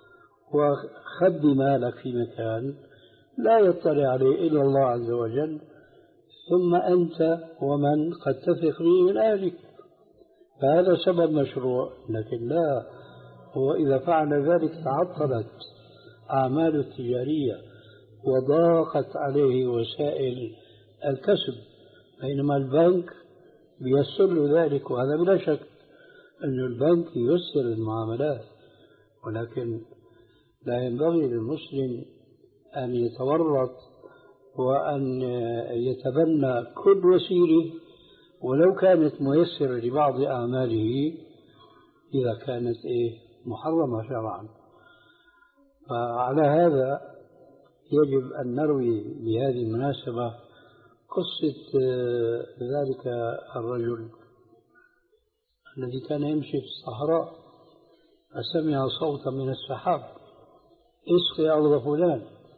وخبي مالك في مكان لا يطلع عليه إلا الله عز وجل، ثم أنت ومن قد تثق به من أهلك، فهذا سبب مشروع. لكن لا، هو إذا فعل ذلك تعطلت أعماله التجارية وضاقت عليه وسائل الكسب، بينما البنك بيسر له ذلك. وهذا بلا شك أن البنك يسر المعاملات، ولكن لا ينبغي للمسلم أن يتورط وأن يتبنى كل وسيلة ولو كانت ميسرة لبعض أعماله إذا كانت إيه محرمة شرعا. فعلى هذا يجب أن نروي بهذه المناسبة قصة ذلك الرجل الذي كان يمشي في الصحراء فسمع صوتا من السحاب: اسقي أرض فلان.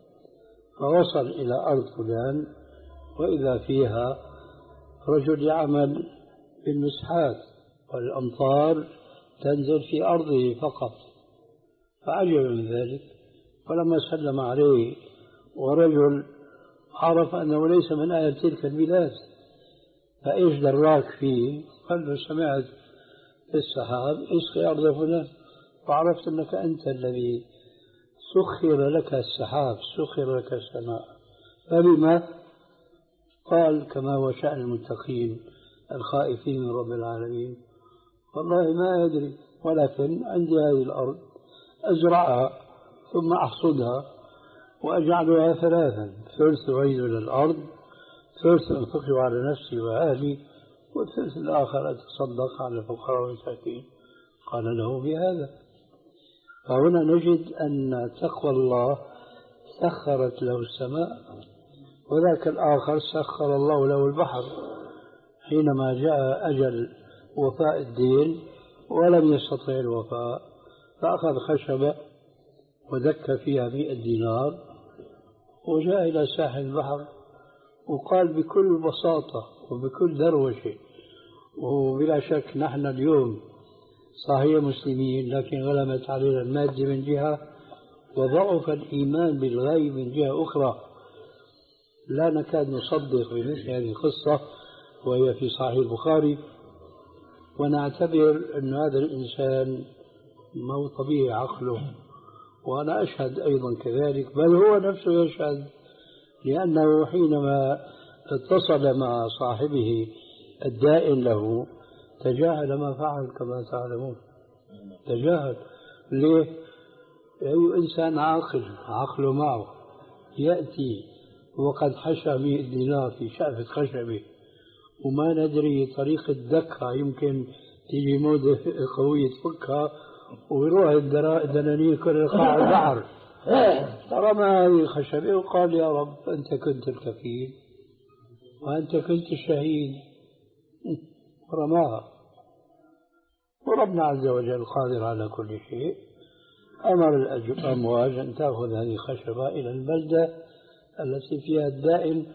فوصل إلى أرض فلان وإذا فيها رجل يعمل بالمسحات والأمطار تنزل في أرضه فقط، فعجب من ذلك. فلما سلم عليه ورجل عرف أنه ليس من أهل تلك البلاد، فإيش دراك فيه؟ قال له: سمعت في السحاب اسقي أرض فلان، وعرفت أنك أنت الذي سخر لك السحاب، سخر لك السماء. فبما؟ قال: كما هو شأن المتقين الخائفين من رب العالمين، والله ما أدري، ولكن عندي هذه الأرض أزرعها ثم أحصدها وأجعلها ثلاثا: ثلث أعيد للأرض، ثلث أنفقه على نفسي وأهلي، والثلث الآخر أتصدق على الفقراء والمساكين. قال له بهذا. فهنا نجد أن تقوى الله سخرت له السماء، وذاك الآخر سخر الله له البحر حينما جاء أجل وفاء الدين ولم يستطع الوفاء، فأخذ خشبة ودك فيها مئة دينار وجاء إلى ساحل البحر وقال بكل بساطة وبكل دروشة، وبلا شك نحن اليوم صحيح مسلمين لكن غلبت علينا المادة من جهة وضعف الإيمان بالغيب من جهة أخرى، لا نكاد نصدق بمثل هذه القصة وهي في صحيح البخاري، ونعتبر أن هذا الإنسان ما هو طبيعي عقله. وأنا أشهد أيضا كذلك، بل هو نفسه يشهد، لأنه حينما اتصل مع صاحبه الدائن له تجاهل ما فعل كما تعلمون. تجاهل ليه؟ أي إنسان عاقل عقله معه يأتي وقد حشى مئة دينار في شأفة خشبه وما ندري طريقة دكها، يمكن تيجي موجة قوية تفكها ويروح الدنانير كل قاع البحر. فرمى هذه الخشبة وقال: يا رب أنت كنت الكفيل وأنت كنت الشهيد، ورماها. وربنا عز وجل قادر على كل شيء، أمر الأمواج أن تأخذ هذه الخشبة إلى البلدة التي فيها الدائن،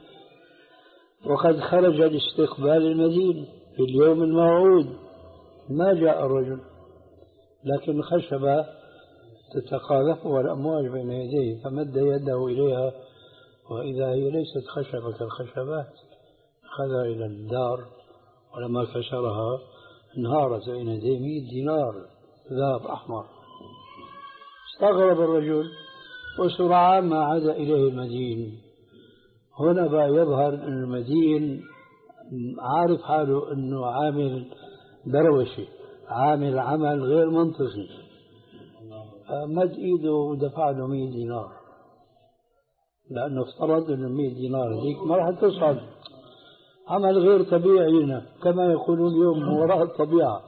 وقد خرج لاستقبال المدينة في اليوم الموعود. ما جاء الرجل، لكن الخشبة تتقاذفها الأمواج بين يديه، فمد يده إليها وإذا هي ليست خشبة كالخشبات، أخذها إلى الدار، ولما كسرها انهارت بين يديه مئة دينار ذهب أحمر. استغرب الرجل وسرعان ما عاد إليه المدين. هنا بقى يظهر أن المدين عارف حاله أنه عامل دروشي، عامل عمل غير منطقي، مد إيده ودفع له مئة دينار، لأنه افترض أن مئة دينار ذيك ما راح تصعد. عمل غير طبيعي هنا كما يقولون اليوم من وراء الطبيعة.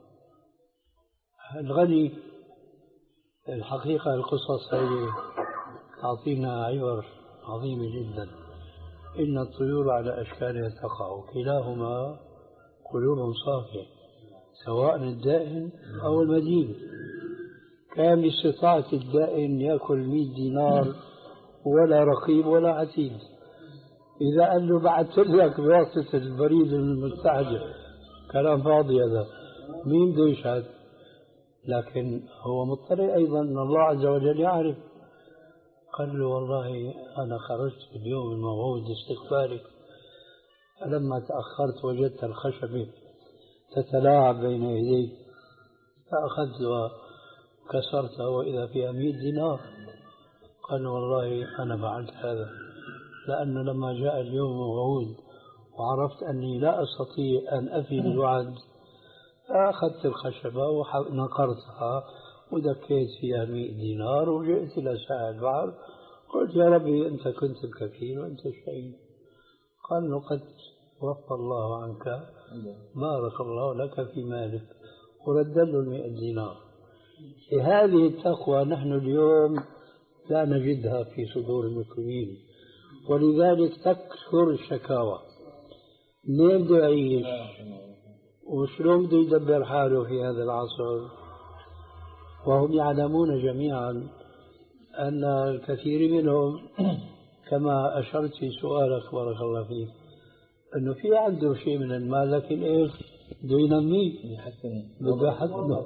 الغني الحقيقة القصص هذه تعطينا عبر عظيمة جدا. إن الطيور على أشكالها تقع، كلاهما قلوب صافية، سواء الدائن أو المدين. كان باستطاعة الدائن يأكل مئة دينار ولا رقيب ولا عتيد. إذا قال له بعثت لك بواسطة البريد المستعجل، كلام فاضي هذا، مين بده يشهد؟ لكن هو مضطر أيضا أن الله عز وجل يعرف. قال له والله أنا خرجت في اليوم الموعود لاستقبالك، فلما تأخرت وجدت الخشبة تتلاعب بين يدي، فأخذتها وكسرتها وإذا فيها مئة دينار. قال والله أنا فعلت هذا لأنه لما جاء اليوم الموعود وعرفت أني لا أستطيع أن أفي بالوعد، فأخذت الخشبة ونقرتها ودكيت فيها مئة دينار وجئت إلى ساعة البحر، قلت يا ربي أنت كنت الكفيل وأنت الشهيد. قال له قد وفى الله عنك، بارك الله لك في مالك، ورد له المئة دينار. هذه التقوى نحن اليوم لا نجدها في صدور المسلمين، ولذلك تكثر الشكاوى. منين بده يعيش وشلون بده يدبر حاله في هذا العصر؟ وهم يعلمون جميعا أن الكثير منهم كما أشرت في سؤالك بارك الله فيك أنه في عنده شيء من المال، لكن إيش بده ينميه، بده يحسنه.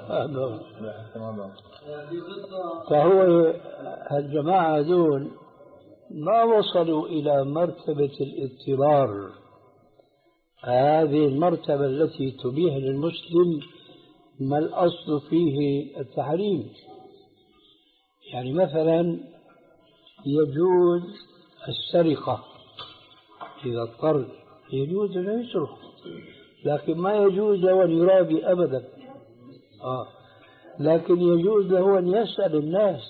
فهو الجماعة هذول ما وصلوا إلى مرتبة الاضطرار، هذه المرتبة التي تبيح للمسلم ما الأصل فيه التحريم. يعني مثلا يجوز السرقة إذا اضطر، يجوز أن يسرق، لكن ما يجوز له أن يرابي أبدا. آه. لكن يجوز له أن يسأل الناس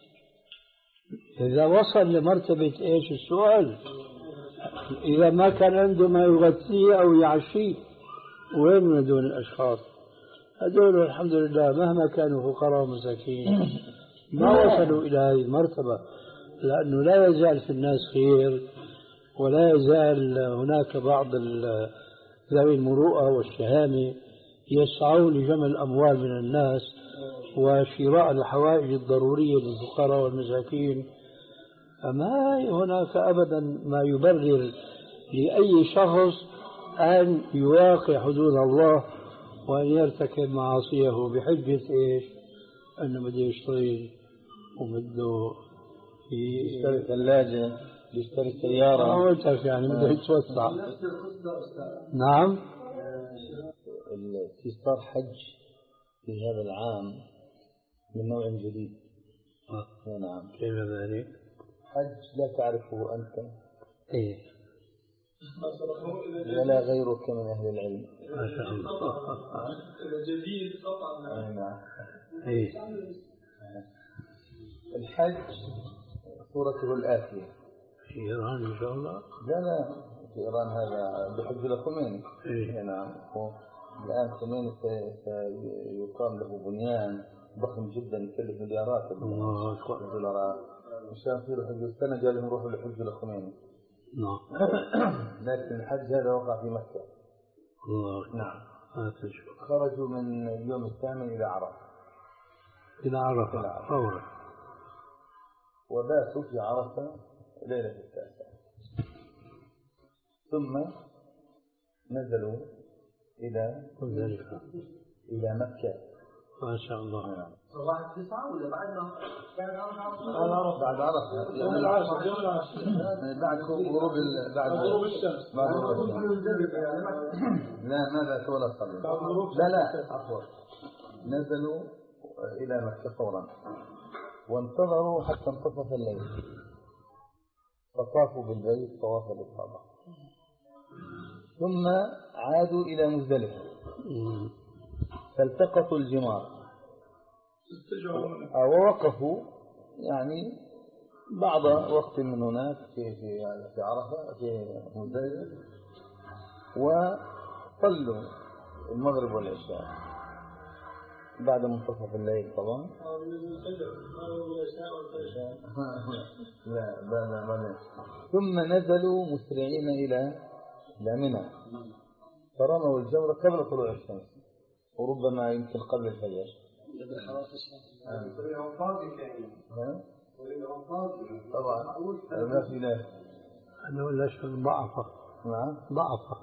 إذا وصل لمرتبة إيش السؤال. إذا ما كان عنده ما يغطيه أو يعشيه، وين من هذول الأشخاص؟ هذول الحمد لله مهما كانوا فقراء ومساكين ما وصلوا إلى هذه المرتبة، لأنه لا يزال في الناس خير، ولا يزال هناك بعض ذوي المروءة والشهامة يسعون لجمع الأموال من الناس وشراء الحوائج الضرورية للفقراء والمساكين. فما هناك أبدا ما يبرر لأي شخص أن يواقع حدود الله وأن يرتكب معاصيه بحجة إيش؟ أنه بده يشتري وبده يشتري ثلاجة، يشتري سيارة. أنا قلت لك يعني بده يتوسع. نعم. في صار حج في هذا العام من نوع جديد. آه. نعم. كيف ذلك؟ حج لا تعرفه أنت. إيه. ولا غيرك من أهل العلم. ما شاء الله. جديد طبعا. نعم. إيه. الحج صورته الآتية. في إيران إن شاء الله. لا لا في إيران هذا بحج الخميني. إيه. نعم. الآن خميني سيقام له بنيان ضخم جدا يكلف مليارات الدولارات مشان يصيروا حج السنة جالهم يروحوا لحج الخميني. نعم. لكن الحج هذا وقع في مكة. الله. نعم. آه خرجوا من اليوم الثامن إلى عرفة. إلى عرفة فورا. وباتوا في عرفة ليلة التاسعة، ثم نزلوا إلى مزدلفة إلى مكة. ما شاء الله. صباح التسعة ولا بعد ما بعد عرفة؟ بعد عرفة يوم العاشر يوم العاشر بعد غروب بعد غروب الشمس بعد غروب الشمس. لا ماذا تولى الصلاة؟ لا لا عفوا نزلوا إلى مكة فورا وانتظروا حتى انتصف الليل فطافوا بالبيت طواف الإفاضة ثم عادوا إلى مزدلفة فالتقطوا الجمار ووقفوا يعني بعض وقت من هناك في في في عرفة في مزدلفة وصلوا المغرب والعشاء بعد منتصف الليل طبعا. لا لا لا ثم نزلوا مسرعين إلى منى فرموا الجمرة قبل طلوع الشمس وربما يمكن قبل الفجر. طبعا ما في ناس أنا ولا شو ضعفة. نعم ضعفة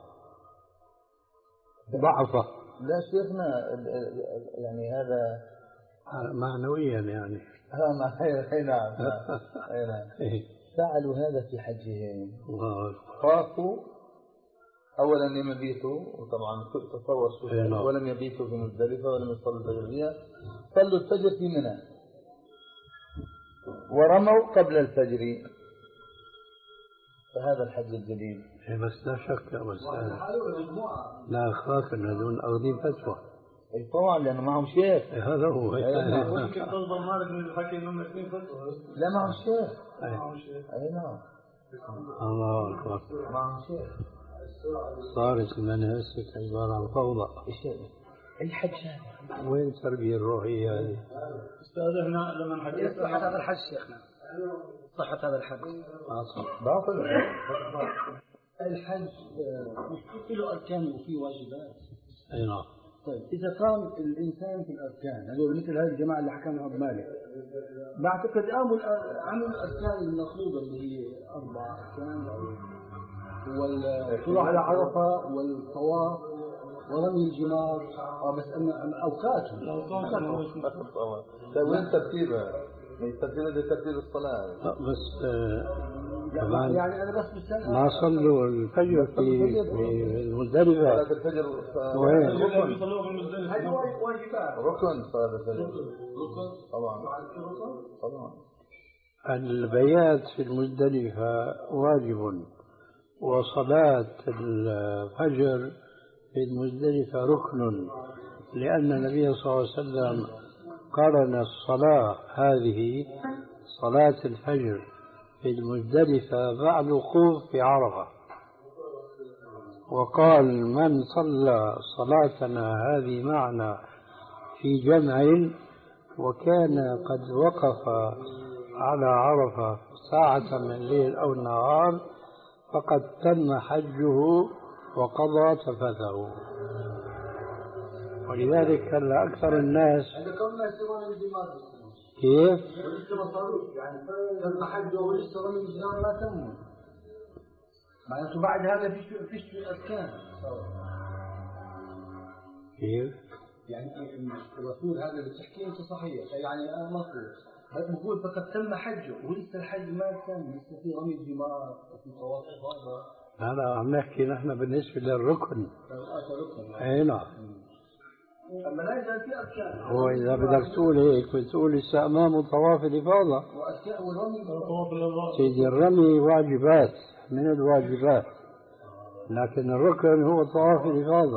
ضعفة. لا شيخنا يعني هذا معنويا يعني. ها مع اي نعم اي نعم فعلوا هذا في حجهم. خافوا اولا ان يبيتوا وطبعا تصور ولم يبيتوا في مزدلفه ولم يصلوا الفجر فيها صلوا الفجر في منى ورموا قبل الفجر فهذا الحج الجديد. بس لا شك بس لا خاف ان هذول اخذين فتوى. اي طبعا لانه معهم شيخ. هذا هو ممكن تنظر مالك من الحكي انهم اثنين فتوى. لا معهم شيخ. معهم شيخ. اي نعم. الله اكبر. معهم شيخ. صارت المناسك عباره عن فوضى. اي حج هذا؟ وين التربيه الروحيه هذه؟ استاذ احنا لما نحكي صحة هذا الحج شيخنا صحة هذا الحج باطل. الحج مش له أركان وفيه واجبات. أي نعم. طيب إذا قام الإنسان في الأركان هذول مثل هذه الجماعة اللي حكانا أبو مالك بعتقد قاموا عملوا الأركان المطلوبة اللي هي أربع أركان والطلوع على عرفة والطواف ورمي الجمار بس أن أوقاته الأوقات. طيب وين ترتيبها؟ ترتيبها لترتيب الصلاة. بس طبعا يعني أنا بس بستنى ما صلوا الفجر في المزدلفة. صلاة الفجر وين؟ هذه واجبات. ركن صلاة الفجر. ركن طبعا. طبعا. البيات في المزدلفة واجب وصلاة الفجر في المزدلفة ركن لأن النبي صلى الله عليه وسلم قرن الصلاة هذه صلاة الفجر في المزدلفة بعد الوقوف في عرفة وقال من صلى صلاتنا هذه معنا في جمع وكان قد وقف على عرفة ساعة من الليل أو النهار فقد تم حجه وقضى تفثه. ولذلك كان أكثر الناس كيف؟ ولسه ما صاروش يعني تم حجه ولسه رمي الجمار ما تموا معناته بعد هذا فيش فيش أركان. كيف؟ يعني الرسول هذا اللي بتحكيه أنت صحيح يعني أنا مفروض هذا بقول فقد تم حجه ولسه الحج ما تم لسه في رمي الجمار وفي طواف الإفاضة. هذا عم نحكي نحن بالنسبة للركن. أي نعم. أما لا يزال في أركان. هو إذا بدك تقول هيك بتقول لسه أمامه طواف الإفاضة. وأركان والرمي سيدي الرمي واجبات من الواجبات لكن الركن هو طواف الإفاضة.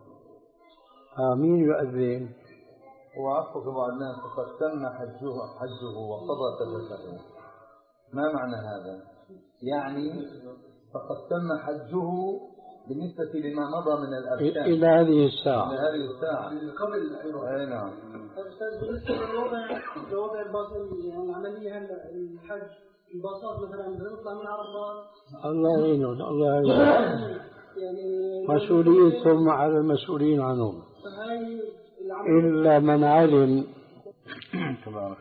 آمين يؤذن. وعفوك بعض الناس فقد تم حجه حجه وقضى تفثه. ما معنى هذا؟ يعني فقد تم حجه بالنسبة لما مضى من الأركان إلى هذه الساعة. إلى هذه الساعة قبل. أي نعم. بالنسبة للوضع لوضع الباص يعني العملية هلا الحج الباصات مثلا بنطلع من عرفات. الله يعينهم الله يعينهم. يعني مسؤوليتهم على المسؤولين عنهم. إلا من علم. تبارك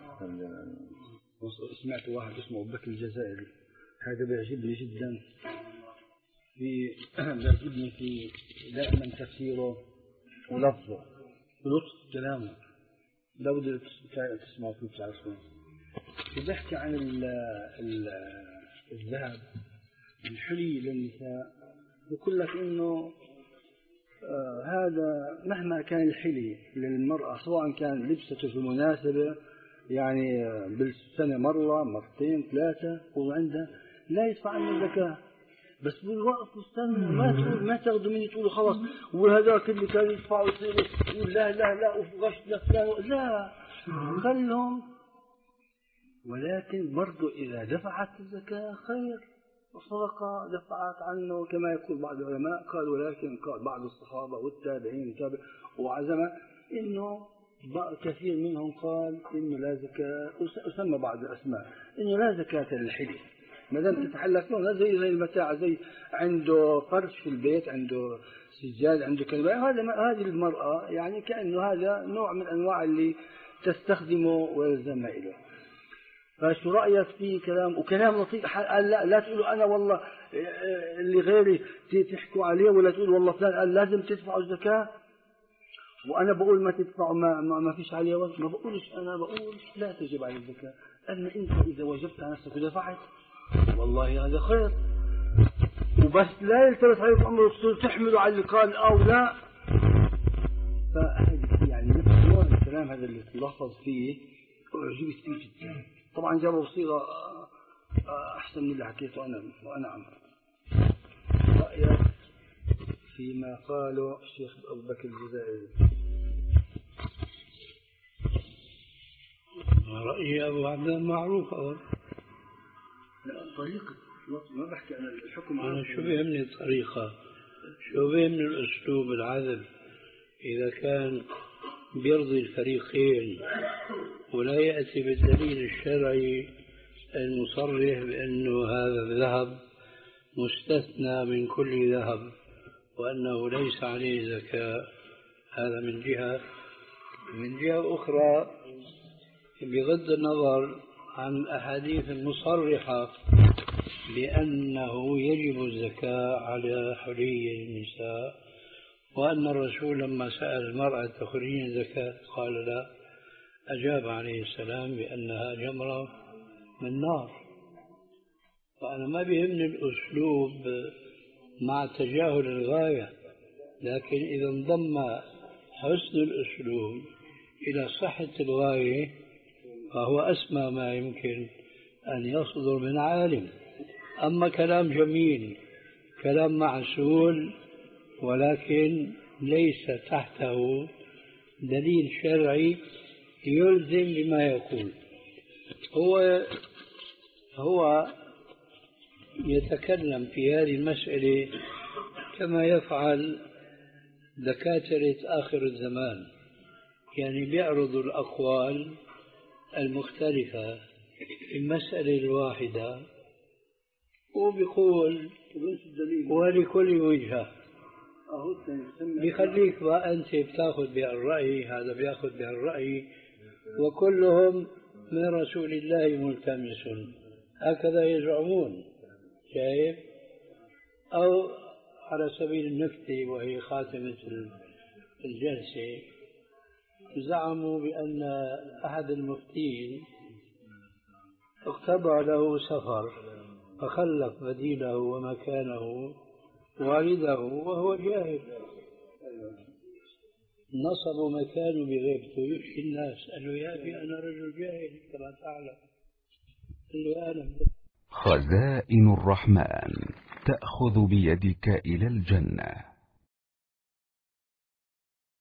سمعت واحد اسمه أبو بكر الجزائري هذا بيعجبني جدا في بيعجبني في دائما تفسيره ولفظه ولطف كلامه لو بدك تسمعوا فيه تعرفون بيحكي عن ال ال الذهب الحلي للنساء، بقول لك إنه آه هذا مهما كان الحلي للمرأة سواء كان لبسته في مناسبة يعني بالسنة مرة مرتين ثلاثة وعندها لا يدفع عنه زكاة، بس بالوقت استنى ما تقول ما تاخذوا مني تقولوا خلاص وهذاك اللي كان يدفع ويصير يقول لا لا لا وغش لا لا خلهم، ولكن برضو إذا دفعت الزكاة خير وصدقة دفعت عنه كما يقول بعض العلماء قال، ولكن قال بعض الصحابة والتابعين وعزم إنه كثير منهم قال إنه لا زكاة، أسمى بعض الأسماء إنه لا زكاة للحلي ما دام تتحلك له زي زي المتاع، زي عنده فرش في البيت عنده سجاد عنده كذا، هذا هذه المرأة يعني كأنه هذا نوع من أنواع اللي تستخدمه ويلزمها إله. فشو رأيك في كلام وكلام لطيف؟ قال لا لا تقولوا أنا والله اللي غيري تحكوا عليه، ولا تقول والله فلان قال لازم تدفعوا الزكاة وأنا بقول ما تدفعوا ما, ما, ما فيش عليه وزن. ما بقولش أنا بقول لا تجب على الزكاة، أن أنت إذا وجبت على نفسك ودفعت والله هذا خير، وبس لا يلتبس عليك أمر تحملوا على اللي قال أو لا. فهذه يعني نفس نوع الكلام هذا اللي تلخص فيه أعجبت فيه جدا. طبعا جابوا بصيغة أحسن من اللي حكيته أنا وأنا عم. رأيك فيما قاله الشيخ أبو بكر الجزائري؟ رأيي أبو عبد معروف أول طريقة ما بحكي عن الحكم، أنا شو بيهمني الطريقة، شو بيهمني الأسلوب العدل إذا كان بيرضي الفريقين ولا يأتي بالدليل الشرعي المصرح بأنه هذا الذهب مستثنى من كل ذهب وأنه ليس عليه زكاة. هذا من جهة. من جهة أخرى بغض النظر عن الأحاديث المصرحة بأنه يجب الزكاة على حلي النساء، وأن الرسول لما سأل المرأة تخرجين زكاة قال لا، أجاب عليه السلام بأنها جمرة من نار. فأنا ما بيهمني الأسلوب مع تجاهل الغاية، لكن إذا انضم حسن الأسلوب إلى صحة الغاية فهو أسمى ما يمكن أن يصدر من عالم. أما كلام جميل كلام معسول ولكن ليس تحته دليل شرعي يلزم بما يقول، هو هو يتكلم في هذه المسألة كما يفعل دكاترة آخر الزمان، يعني بيعرض الأقوال المختلفة في المسألة الواحدة وبيقول ولكل وجهة. بيخليك بقى أنت بتاخذ بهالرأي هذا بياخذ بهالرأي وكلهم من رسول الله ملتمس، هكذا يزعمون. شايف؟ أو على سبيل النكتة وهي خاتمة الجلسة زعموا بأن أحد المفتين اقتضى له سفر فخلف بديله ومكانه والده وهو جاهل، نصبوا مكانه بغيبته يشكي الناس، قال له يا أبي أنا رجل جاهل كما تعلم، قال له أنا. خزائن الرحمن تأخذ بيدك إلى الجنة.